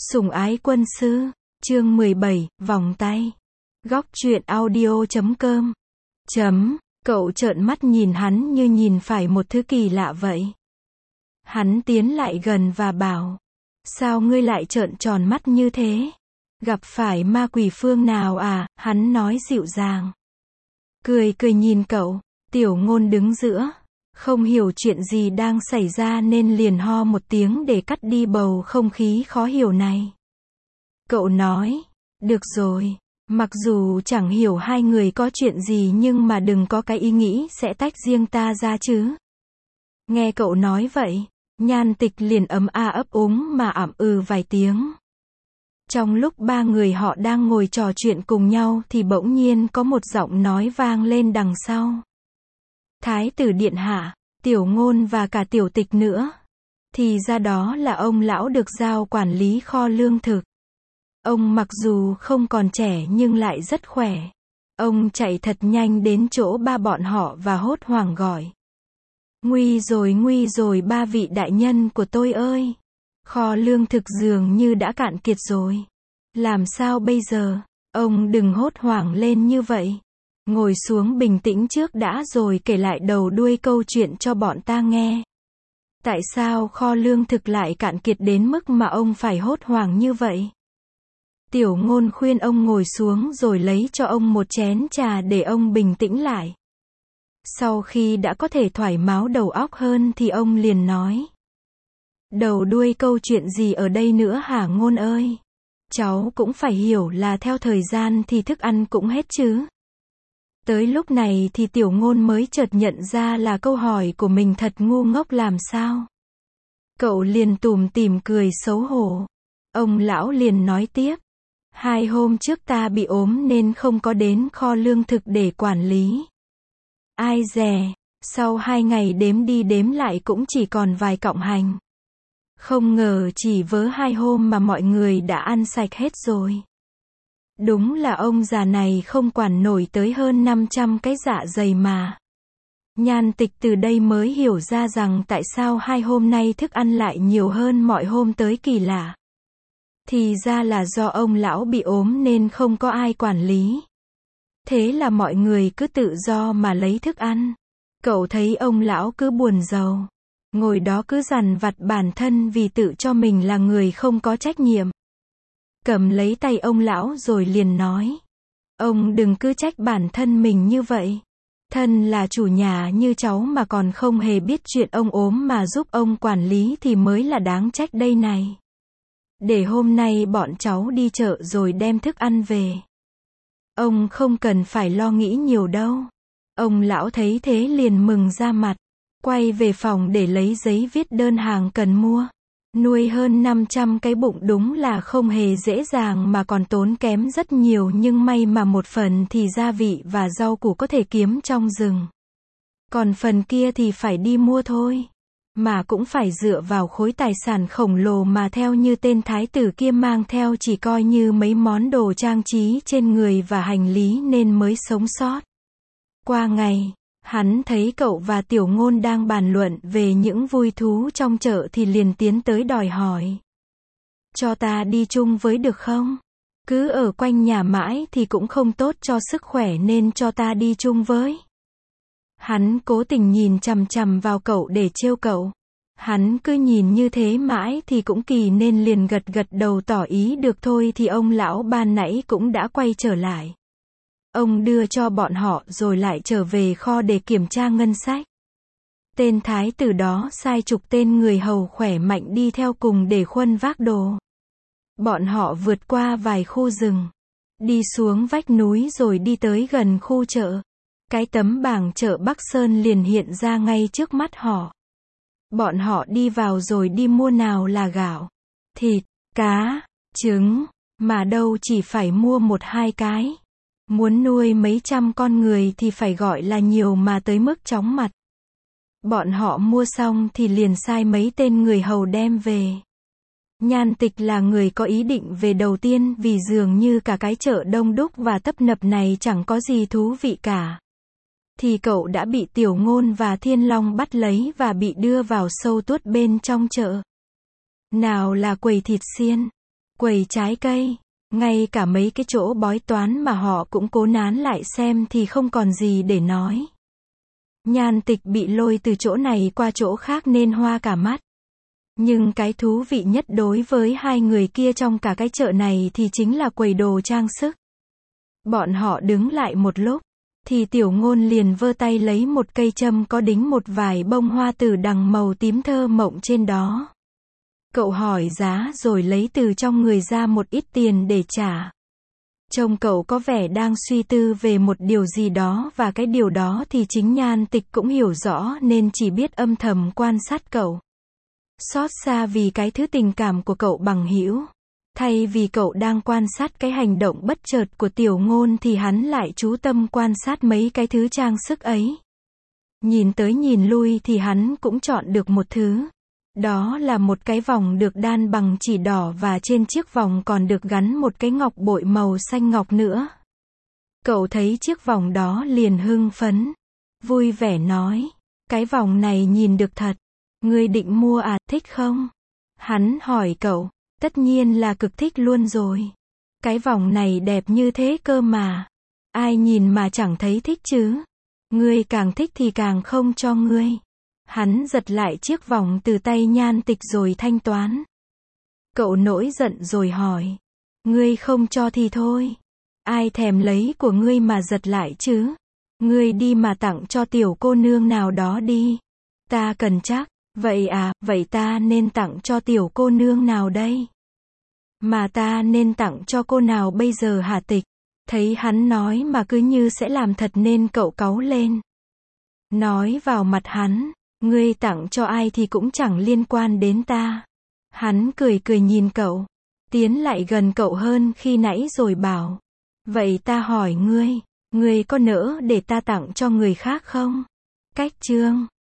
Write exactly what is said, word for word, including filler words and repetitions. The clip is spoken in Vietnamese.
Sủng ái quân sư, chương mười bảy, vòng tay. Góc truyện audio chấm com. Chấm, cậu trợn mắt nhìn hắn như nhìn phải một thứ kỳ lạ vậy. Hắn tiến lại gần và bảo, sao ngươi lại trợn tròn mắt như thế? Gặp phải ma quỷ phương nào à? Hắn nói dịu dàng. Cười cười nhìn cậu, Tiểu Ngôn đứng giữa, không hiểu chuyện gì đang xảy ra nên liền ho một tiếng để cắt đi bầu không khí khó hiểu này. Cậu nói, được rồi, mặc dù chẳng hiểu hai người có chuyện gì nhưng mà đừng có cái ý nghĩ sẽ tách riêng ta ra chứ. Nghe cậu nói vậy, Nhan Tịch liền ấm a ấp úng mà ậm ừ vài tiếng. Trong lúc ba người họ đang ngồi trò chuyện cùng nhau thì bỗng nhiên có một giọng nói vang lên đằng sau. Thái tử điện hạ, Tiểu Ngôn và cả Tiểu Tịch nữa. Thì ra đó là ông lão được giao quản lý kho lương thực. Ông mặc dù không còn trẻ nhưng lại rất khỏe. Ông chạy thật nhanh đến chỗ ba bọn họ và hốt hoảng gọi. Nguy rồi nguy rồi ba vị đại nhân của tôi ơi. Kho lương thực dường như đã cạn kiệt rồi. Làm sao bây giờ? Ông đừng hốt hoảng lên như vậy. Ngồi xuống bình tĩnh trước đã rồi kể lại đầu đuôi câu chuyện cho bọn ta nghe. Tại sao kho lương thực lại cạn kiệt đến mức mà ông phải hốt hoảng như vậy? Tiểu Ngôn khuyên ông ngồi xuống rồi lấy cho ông một chén trà để ông bình tĩnh lại. Sau khi đã có thể thoải mái đầu óc hơn thì ông liền nói. Đầu đuôi câu chuyện gì ở đây nữa hả Ngôn ơi? Cháu cũng phải hiểu là theo thời gian thì thức ăn cũng hết chứ. Tới lúc này thì Tiểu Ngôn mới chợt nhận ra là câu hỏi của mình thật ngu ngốc làm sao. Cậu liền tủm tỉm cười xấu hổ. Ông lão liền nói tiếp. Hai hôm trước ta bị ốm nên không có đến kho lương thực để quản lý. Ai dè, sau hai ngày đếm đi đếm lại cũng chỉ còn vài cọng hành. Không ngờ chỉ vớ hai hôm mà mọi người đã ăn sạch hết rồi. Đúng là ông già này không quản nổi tới hơn năm trăm cái dạ dày mà. Nhan Tịch từ đây mới hiểu ra rằng tại sao hai hôm nay thức ăn lại nhiều hơn mọi hôm tới kỳ lạ. Thì ra là do ông lão bị ốm nên không có ai quản lý. Thế là mọi người cứ tự do mà lấy thức ăn. Cậu thấy ông lão cứ buồn rầu. Ngồi đó cứ dằn vặt bản thân vì tự cho mình là người không có trách nhiệm. Cầm lấy tay ông lão rồi liền nói. Ông đừng cứ trách bản thân mình như vậy. Thân là chủ nhà như cháu mà còn không hề biết chuyện ông ốm mà giúp ông quản lý thì mới là đáng trách đây này. Để hôm nay bọn cháu đi chợ rồi đem thức ăn về. Ông không cần phải lo nghĩ nhiều đâu. Ông lão thấy thế liền mừng ra mặt. Quay về phòng để lấy giấy viết đơn hàng cần mua. Nuôi hơn năm trăm cái bụng đúng là không hề dễ dàng mà còn tốn kém rất nhiều nhưng may mà một phần thì gia vị và rau củ có thể kiếm trong rừng. Còn phần kia thì phải đi mua thôi. Mà cũng phải dựa vào khối tài sản khổng lồ mà theo như tên thái tử kia mang theo chỉ coi như mấy món đồ trang trí trên người và hành lý nên mới sống sót. Qua ngày, hắn thấy cậu và Tiểu Ngôn đang bàn luận về những vui thú trong chợ thì liền tiến tới đòi hỏi. Cho ta đi chung với được không? Cứ ở quanh nhà mãi thì cũng không tốt cho sức khỏe nên cho ta đi chung với. Hắn cố tình nhìn chằm chằm vào cậu để trêu cậu. Hắn cứ nhìn như thế mãi thì cũng kỳ nên liền gật gật đầu tỏ ý được thôi thì ông lão ban nãy cũng đã quay trở lại. Ông đưa cho bọn họ rồi lại trở về kho để kiểm tra ngân sách. Tên thái tử đó sai chục tên người hầu khỏe mạnh đi theo cùng để khuân vác đồ. Bọn họ vượt qua vài khu rừng, đi xuống vách núi rồi đi tới gần khu chợ. Cái tấm bảng chợ Bắc Sơn liền hiện ra ngay trước mắt họ. Bọn họ đi vào rồi đi mua nào là gạo, thịt, cá, trứng, mà đâu chỉ phải mua một hai cái. Muốn nuôi mấy trăm con người thì phải gọi là nhiều mà tới mức chóng mặt. Bọn họ mua xong thì liền sai mấy tên người hầu đem về. Nhan Tịch là người có ý định về đầu tiên vì dường như cả cái chợ đông đúc và tấp nập này chẳng có gì thú vị cả. Thì cậu đã bị Tiểu Ngôn và Thiên Long bắt lấy và bị đưa vào sâu tuốt bên trong chợ. Nào là quầy thịt xiên, quầy trái cây, ngay cả mấy cái chỗ bói toán mà họ cũng cố nán lại xem thì không còn gì để nói. Nhan Tịch bị lôi từ chỗ này qua chỗ khác nên hoa cả mắt. Nhưng cái thú vị nhất đối với hai người kia trong cả cái chợ này thì chính là quầy đồ trang sức. Bọn họ đứng lại một lúc, thì Tiểu Ngôn liền vơ tay lấy một cây châm có đính một vài bông hoa tử đằng màu tím thơ mộng trên đó. Cậu hỏi giá rồi lấy từ trong người ra một ít tiền để trả. Trông cậu có vẻ đang suy tư về một điều gì đó và cái điều đó thì chính Nhan Tịch cũng hiểu rõ nên chỉ biết âm thầm quan sát cậu. Xót xa vì cái thứ tình cảm của cậu bằng hữu. Thay vì cậu đang quan sát cái hành động bất chợt của Tiểu Ngôn thì hắn lại chú tâm quan sát mấy cái thứ trang sức ấy. Nhìn tới nhìn lui thì hắn cũng chọn được một thứ. Đó là một cái vòng được đan bằng chỉ đỏ và trên chiếc vòng còn được gắn một cái ngọc bội màu xanh ngọc nữa. Cậu thấy chiếc vòng đó liền hưng phấn, vui vẻ nói, cái vòng này nhìn được thật, ngươi định mua à, thích không? Hắn hỏi cậu, tất nhiên là cực thích luôn rồi. Cái vòng này đẹp như thế cơ mà. Ai nhìn mà chẳng thấy thích chứ. Ngươi càng thích thì càng không cho ngươi. Hắn giật lại chiếc vòng từ tay Nhan Tịch rồi thanh toán. Cậu nổi giận rồi hỏi. Ngươi không cho thì thôi. Ai thèm lấy của ngươi mà giật lại chứ. Ngươi đi mà tặng cho tiểu cô nương nào đó đi. Ta cần chắc. Vậy à, vậy ta nên tặng cho tiểu cô nương nào đây? Mà ta nên tặng cho cô nào bây giờ hả Tịch? Thấy hắn nói mà cứ như sẽ làm thật nên cậu cáu lên. Nói vào mặt hắn, ngươi tặng cho ai thì cũng chẳng liên quan đến ta. Hắn cười cười nhìn cậu, tiến lại gần cậu hơn khi nãy rồi bảo. Vậy ta hỏi ngươi, ngươi có nỡ để ta tặng cho người khác không? Cách chương